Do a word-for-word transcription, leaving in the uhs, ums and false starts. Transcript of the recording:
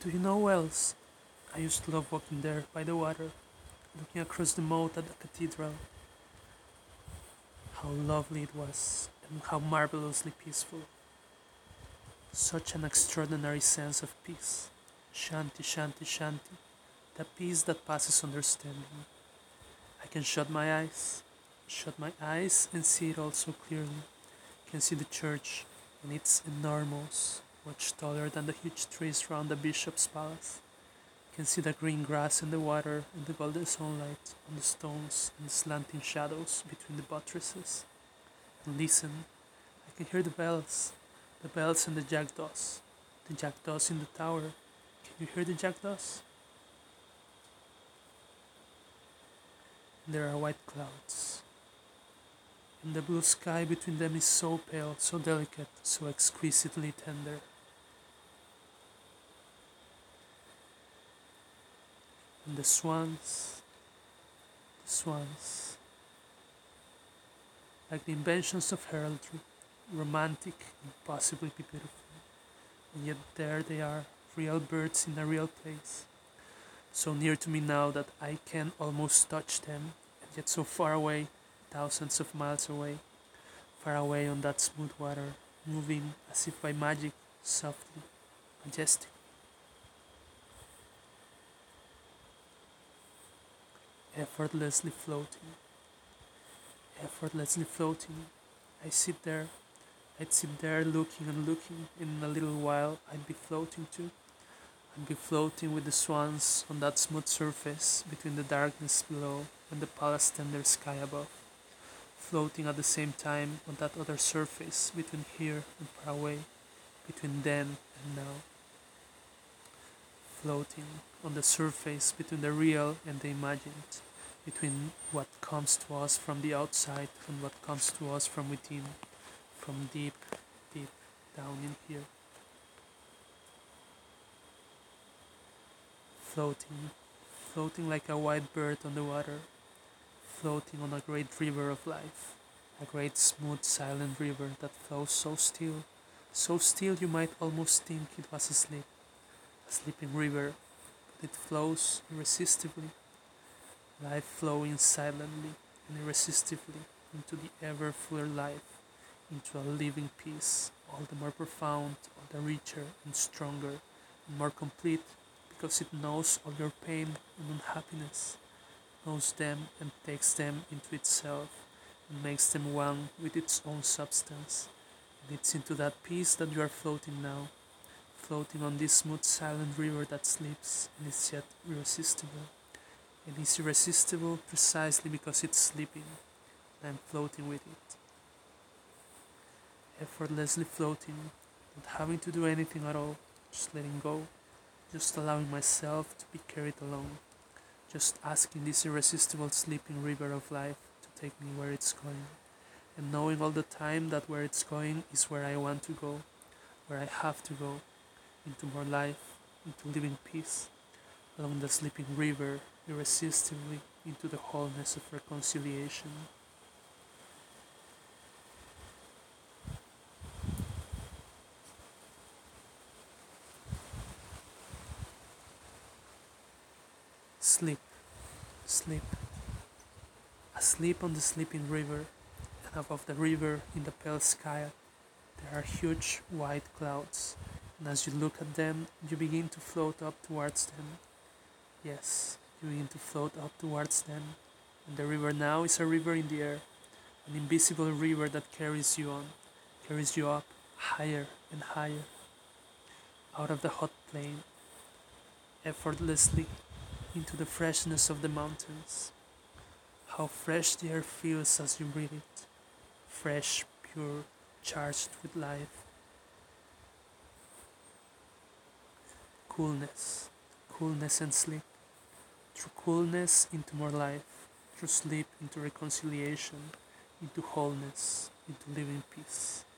Do you know Wells? I used to love walking there by the water, looking across the moat at the cathedral. How lovely it was, and how marvelously peaceful. Such an extraordinary sense of peace. Shanti, shanti, shanti. The peace that passes understanding. I can shut my eyes, shut my eyes and see it all so clearly. I can see the church, and it's enormous, much taller than the huge trees round the bishop's palace. I can see the green grass and the water and the golden sunlight on the stones and the slanting shadows between the buttresses. And listen, I can hear the bells, the bells and the jackdaws, the jackdaws in the tower. Can you hear the jackdaws? There are white clouds, and the blue sky between them is so pale, so delicate, so exquisitely tender. And the swans, the swans, like the inventions of heraldry, romantic and possibly beautiful. And yet there they are, real birds in a real place, so near to me now that I can almost touch them, and yet so far away, thousands of miles away, far away on that smooth water, moving as if by magic, softly, majestic, effortlessly floating, effortlessly floating. I sit there, I'd sit there looking and looking, and in a little while I'd be floating too. I'd be floating with the swans on that smooth surface between the darkness below and the palace tender sky above, floating at the same time on that other surface between here and far away, between then and now, floating on the surface between the real and the imagined, between what comes to us from the outside and what comes to us from within, from deep, deep down in here. Floating, floating like a white bird on the water, floating on a great river of life, a great smooth silent river that flows so still, so still you might almost think it was asleep, a sleeping river, but it flows irresistibly, life flowing silently and irresistibly into the ever fuller life, into a living peace, all the more profound, all the richer and stronger and more complete because it knows all your pain and unhappiness, knows them and takes them into itself and makes them one with its own substance. And it's into that peace that you are floating now, floating on this smooth silent river that sleeps and is yet irresistible. And is irresistible precisely because it's sleeping, and I'm floating with it, effortlessly floating, not having to do anything at all, just letting go, just allowing myself to be carried along, just asking this irresistible sleeping river of life to take me where it's going, and knowing all the time that where it's going is where I want to go, where I have to go, into more life, into living peace, along the sleeping river, irresistibly into the wholeness of reconciliation. Sleep, sleep, asleep on the sleeping river, and above the river in the pale sky there are huge white clouds, and as you look at them, you begin to float up towards them. Yes, you begin to float up towards them, and the river now is a river in the air, an invisible river that carries you on, carries you up higher and higher, out of the hot plain, effortlessly into the freshness of the mountains. How fresh the air feels as you breathe it, fresh, pure, charged with life. Coolness, coolness and sleep. Through coolness into more life, through sleep into reconciliation, into wholeness, into living peace.